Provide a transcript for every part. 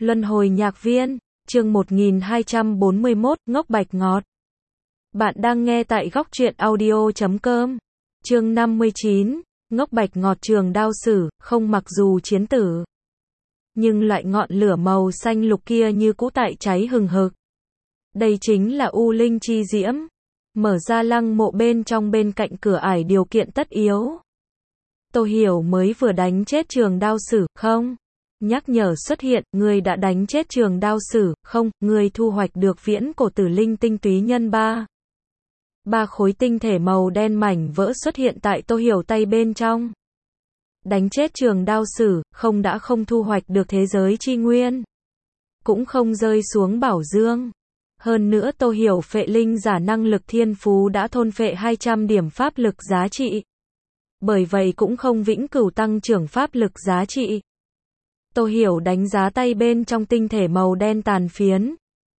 Luân hồi nhạc viên, chương 1241, ngốc bạch ngọt. Bạn đang nghe tại góc truyện audio.com. Chương 59, ngốc bạch ngọt. Trường đao sử, không mặc dù chiến tử, nhưng loại ngọn lửa màu xanh lục kia như cũ tại cháy hừng hực. Đây chính là U Linh chi diễm. Mở ra lăng mộ bên trong bên cạnh cửa ải điều kiện tất yếu. Tô Hiểu mới vừa đánh chết Trường đao sử, không? Nhắc nhở xuất hiện, ngươi đã đánh chết Trường đao sử, không? Ngươi thu hoạch được viễn cổ tử linh tinh túy nhân 3. 3 khối tinh thể màu đen mảnh vỡ xuất hiện tại Tô Hiểu tay bên trong. Đánh chết Trường đao sử, không đã không thu hoạch được thế giới chi nguyên, cũng không rơi xuống bảo dương. Hơn nữa Tô Hiểu phệ linh giả năng lực thiên phú đã thôn phệ 200 điểm pháp lực giá trị. Bởi vậy cũng không vĩnh cửu tăng trưởng pháp lực giá trị. Tô Hiểu đánh giá tay bên trong tinh thể màu đen tàn phiến.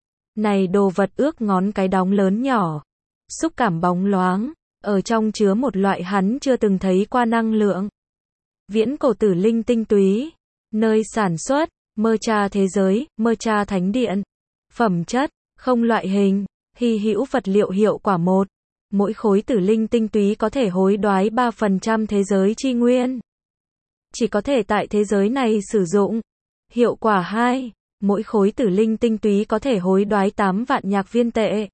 Này đồ vật ước ngón cái đóng lớn nhỏ, xúc cảm bóng loáng, ở trong chứa một loại hắn chưa từng thấy qua năng lượng. Viễn cổ tử linh tinh túy, nơi sản xuất, mơ cha thế giới, mơ cha thánh điện. Phẩm chất, không loại hình, hy hữu vật liệu hiệu quả 1. Mỗi khối tử linh tinh túy có thể hối đoái 3% thế giới chi nguyên. Chỉ có thể tại thế giới này sử dụng. Hiệu quả 2. Mỗi khối tử linh tinh túy có thể hối đoái 8 vạn nhạc viên tệ.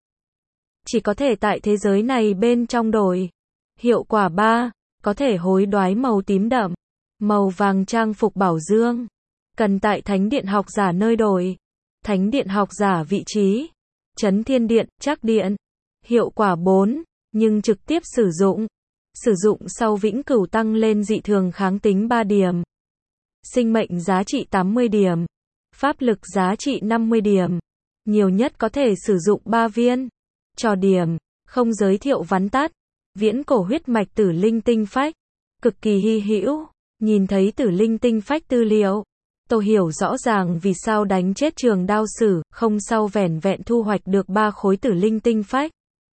Chỉ có thể tại thế giới này bên trong đổi. Hiệu quả 3. Có thể hối đoái màu tím đậm, màu vàng trang phục bảo dương. Cần tại thánh điện học giả nơi đổi. Thánh điện học giả vị trí: Chấn Thiên Điện, Trác Điện. Hiệu quả 4. Nhưng trực tiếp sử dụng. Sử dụng sau vĩnh cửu tăng lên dị thường kháng tính 3 điểm. Sinh mệnh giá trị 80 điểm. Pháp lực giá trị 50 điểm. Nhiều nhất có thể sử dụng 3 viên. Cho điểm, không giới thiệu vắn tắt. Viễn cổ huyết mạch tử linh tinh phách. Cực kỳ hy hữu. Nhìn thấy tử linh tinh phách tư liệu, Tô Hiểu rõ ràng vì sao đánh chết Trường đao sử, không sau vẻn vẹn thu hoạch được 3 khối tử linh tinh phách.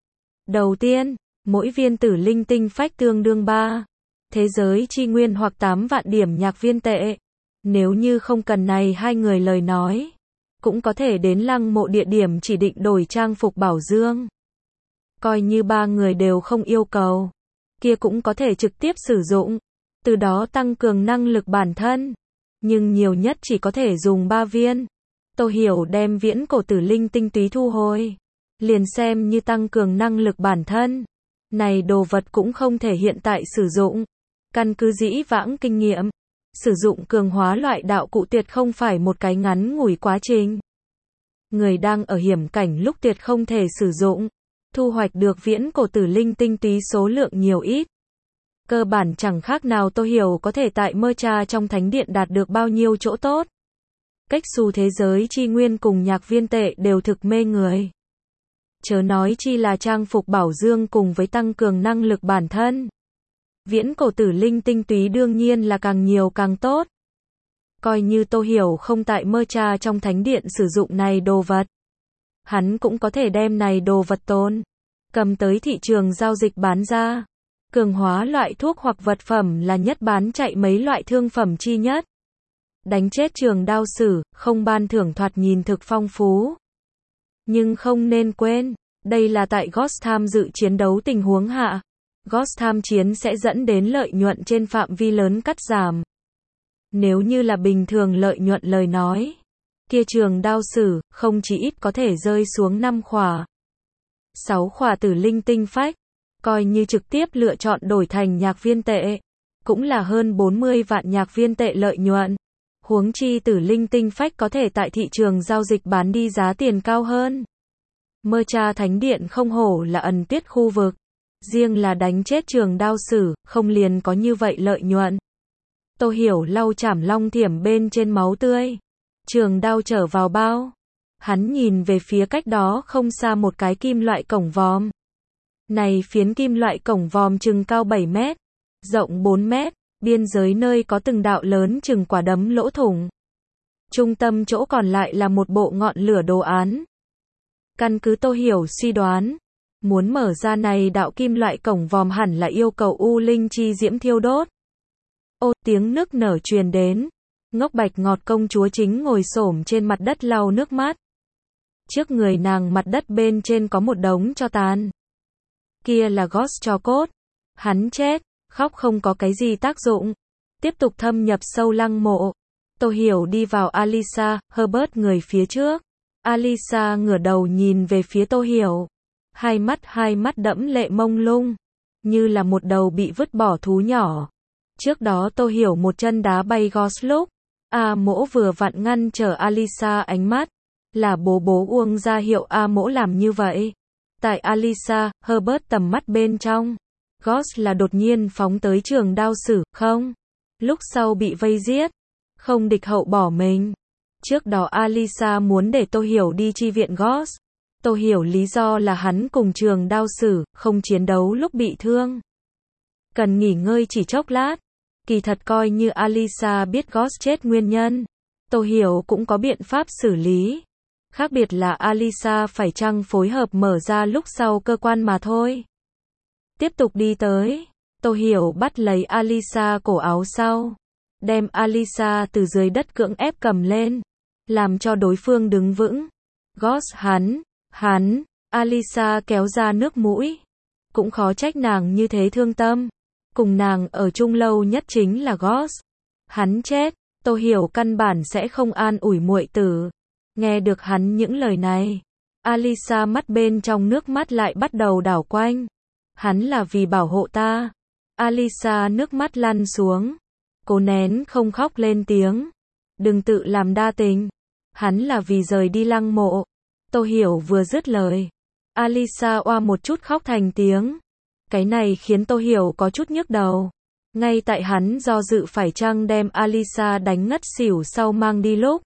Đầu tiên, mỗi viên tử linh tinh phách tương đương 3 thế giới chi nguyên hoặc 8 vạn điểm nhạc viên tệ. Nếu như không cần này hai người lời nói, cũng có thể đến lăng mộ địa điểm chỉ định đổi trang phục bảo dương. Coi như 3 người đều không yêu cầu, kia cũng có thể trực tiếp sử dụng, từ đó tăng cường năng lực bản thân. Nhưng nhiều nhất chỉ có thể dùng 3 viên. Tô Hiểu đem viễn cổ tử linh tinh túy thu hồi, liền xem như tăng cường năng lực bản thân. Này đồ vật cũng không thể hiện tại sử dụng. Căn cứ dĩ vãng kinh nghiệm, sử dụng cường hóa loại đạo cụ tuyệt không phải một cái ngắn ngủi quá trình. Người đang ở hiểm cảnh lúc tuyệt không thể sử dụng. Thu hoạch được viễn cổ tử linh tinh túy số lượng nhiều ít, cơ bản chẳng khác nào Tô Hiểu có thể tại mơ cha trong thánh điện đạt được bao nhiêu chỗ tốt. Cách xu thế giới chi nguyên cùng nhạc viên tệ đều thực mê người. Chớ nói chi là trang phục bảo dương cùng với tăng cường năng lực bản thân. Viễn cổ tử linh tinh túy đương nhiên là càng nhiều càng tốt. Coi như Tô Hiểu không tại mơ cha trong thánh điện sử dụng này đồ vật, hắn cũng có thể đem này đồ vật tồn, cầm tới thị trường giao dịch bán ra. Cường hóa loại thuốc hoặc vật phẩm là nhất bán chạy mấy loại thương phẩm chi nhất. Đánh chết Trường đao sử, không ban thưởng thoạt nhìn thực phong phú. Nhưng không nên quên, đây là tại Ghost tham dự chiến đấu tình huống hạ. Ghost tham chiến sẽ dẫn đến lợi nhuận trên phạm vi lớn cắt giảm. Nếu như là bình thường lợi nhuận lời nói, kia Trường đao sử, không chỉ ít có thể rơi xuống 5 khỏa. 6 khỏa tử linh tinh phách. Coi như trực tiếp lựa chọn đổi thành nhạc viên tệ, cũng là hơn 40 vạn nhạc viên tệ lợi nhuận. Huống chi tử linh tinh phách có thể tại thị trường giao dịch bán đi giá tiền cao hơn. Mơ cha thánh điện không hổ là ẩn tiết khu vực. Riêng là đánh chết Trường đao sử, không liền có như vậy lợi nhuận. Tô Hiểu lau chảm long thiểm bên trên máu tươi. Trường đao trở vào bao. Hắn nhìn về phía cách đó không xa một cái kim loại cổng vòm. Này phiến kim loại cổng vòm chừng cao 7 mét, rộng 4 mét, biên giới nơi có từng đạo lớn chừng quả đấm lỗ thủng. Trung tâm chỗ còn lại là một bộ ngọn lửa đồ án. Căn cứ Tô Hiểu suy đoán, muốn mở ra này đạo kim loại cổng vòm hẳn là yêu cầu U Linh chi diễm thiêu đốt. Ô, tiếng nức nở truyền đến. Ngốc bạch ngọt công chúa chính ngồi xổm trên mặt đất lau nước mắt. Trước người nàng mặt đất bên trên có một đống tro tàn. Kia là Ghost tro cốt. Hắn chết, khóc không có cái gì tác dụng. Tiếp tục thâm nhập sâu lăng mộ. Tô Hiểu đi vào Alisa, Herbert người phía trước. Alisa ngửa đầu nhìn về phía Tô Hiểu. Hai mắt đẫm lệ mông lung. Như là một đầu bị vứt bỏ thú nhỏ. Trước đó Tô Hiểu một chân đá bay Ghost lúc. A Mỗ vừa vặn ngăn trở Alisa ánh mắt. Là bố Uông ra hiệu A Mỗ làm như vậy. Tại Alisa, Herbert tầm mắt bên trong. Ghost là đột nhiên phóng tới trường đao sử, không? Lúc sau bị vây giết. Không địch hậu bỏ mình. Trước đó Alisa muốn để Tô Hiểu đi chi viện Ghost. Tô Hiểu lý do là hắn cùng trường đao sử, không chiến đấu lúc bị thương. Cần nghỉ ngơi chỉ chốc lát. Kỳ thật coi như Alisa biết Ghost chết nguyên nhân. Tô Hiểu cũng có biện pháp xử lý. Khác biệt là Alisa phải chăng phối hợp mở ra lúc sau cơ quan mà thôi. Tiếp tục đi tới. Tô Hiểu bắt lấy Alisa cổ áo sau. Đem Alisa từ dưới đất cưỡng ép cầm lên. Làm cho đối phương đứng vững. Ghost hắn. Alisa kéo ra nước mũi. Cũng khó trách nàng như thế thương tâm. Cùng nàng ở chung lâu nhất chính là Ghost. Hắn chết, Tô Hiểu căn bản sẽ không an ủi muội tử. Nghe được hắn những lời này. Alisa mắt bên trong nước mắt lại bắt đầu đảo quanh. Hắn là vì bảo hộ ta. Alisa nước mắt lăn xuống. Cố nén không khóc lên tiếng. Đừng tự làm đa tình. Hắn là vì rời đi lăng mộ. Tô Hiểu vừa dứt lời. Alisa oa một chút khóc thành tiếng. Cái này khiến Tô Hiểu có chút nhức đầu. Ngay tại hắn do dự phải chăng đem Alisa đánh ngất xỉu sau mang đi lúc.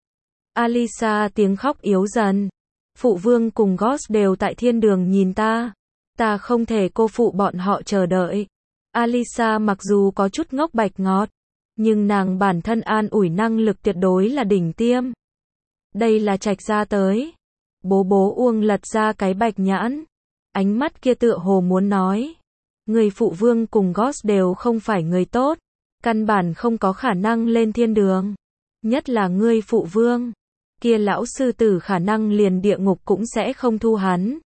Alisa tiếng khóc yếu dần. Phụ vương cùng Ghost đều tại thiên đường nhìn ta. Ta không thể cô phụ bọn họ chờ đợi. Alisa mặc dù có chút ngốc bạch ngọt. Nhưng nàng bản thân an ủi năng lực tuyệt đối là đỉnh tiêm. Đây là Trạch gia tới. Bố Uông lật ra cái bạch nhãn. Ánh mắt kia tựa hồ muốn nói. Người phụ vương cùng Ghost đều không phải người tốt. Căn bản không có khả năng lên thiên đường. Nhất là ngươi phụ vương. Kia lão sư tử khả năng liền địa ngục cũng sẽ không thu hắn.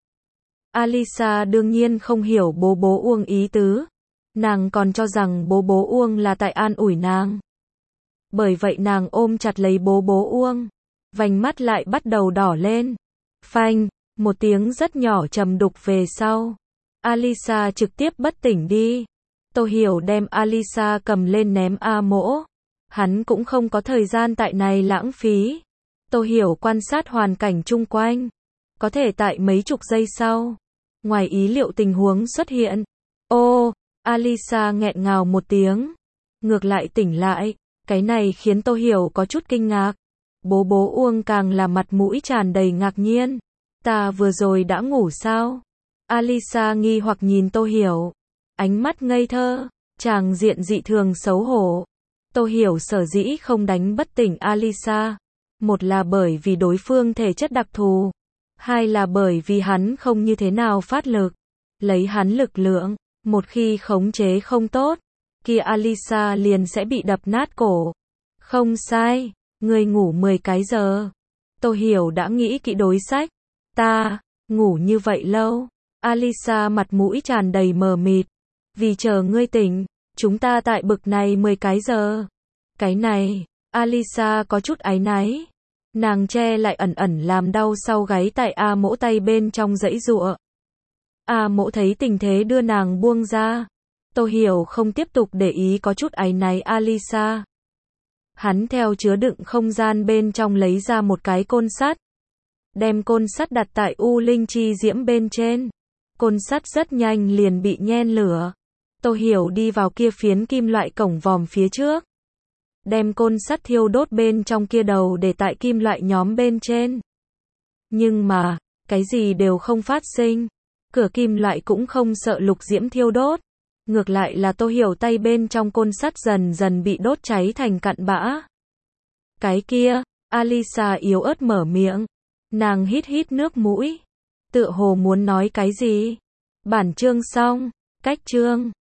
Alisa đương nhiên không hiểu bố Uông ý tứ. Nàng còn cho rằng bố Uông là tại an ủi nàng. Bởi vậy nàng ôm chặt lấy bố Uông. Vành mắt lại bắt đầu đỏ lên. Phanh, một tiếng rất nhỏ trầm đục về sau. Alisa trực tiếp bất tỉnh đi. Tô Hiểu đem Alisa cầm lên ném A Mỗ. Hắn cũng không có thời gian tại này lãng phí. Tô Hiểu quan sát hoàn cảnh chung quanh. Có thể tại mấy chục giây sau. Ngoài ý liệu tình huống xuất hiện. Ô, Alisa nghẹn ngào một tiếng. Ngược lại tỉnh lại. Cái này khiến Tô Hiểu có chút kinh ngạc. Bố Uông càng là mặt mũi tràn đầy ngạc nhiên. Ta vừa rồi đã ngủ sao? Alisa nghi hoặc nhìn Tô Hiểu. Ánh mắt ngây thơ. Tràng diện dị thường xấu hổ. Tô Hiểu sở dĩ không đánh bất tỉnh Alisa. Một là bởi vì đối phương thể chất đặc thù. Hai là bởi vì hắn không như thế nào phát lực. Lấy hắn lực lượng. Một khi khống chế không tốt. Kia Alisa liền sẽ bị đập nát cổ. Không sai. Người ngủ 10 cái giờ. Tô Hiểu đã nghĩ kỹ đối sách. Ta, ngủ như vậy lâu. Alisa mặt mũi tràn đầy mờ mịt. Vì chờ ngươi tỉnh, chúng ta tại bực này 10 cái giờ. Cái này, Alisa có chút áy náy. Nàng che lại ẩn làm đau sau gáy tại A Mỗ tay bên trong giãy giụa. A Mỗ thấy tình thế đưa nàng buông ra. Tô Hiểu không tiếp tục để ý có chút áy náy Alisa. Hắn theo chứa đựng không gian bên trong lấy ra một cái côn sắt. Đem côn sắt đặt tại U Linh Chi Diễm bên trên. Côn sắt rất nhanh liền bị nhen lửa. Tô Hiểu đi vào kia phiến kim loại cổng vòm phía trước. Đem côn sắt thiêu đốt bên trong kia đầu để tại kim loại nhóm bên trên. Nhưng mà, cái gì đều không phát sinh. Cửa kim loại cũng không sợ lục diễm thiêu đốt. Ngược lại là Tô Hiểu tay bên trong côn sắt dần dần bị đốt cháy thành cặn bã. Cái kia, Alisa yếu ớt mở miệng. Nàng hít nước mũi. Tựa hồ muốn nói cái gì. Bản chương xong. Cách chương.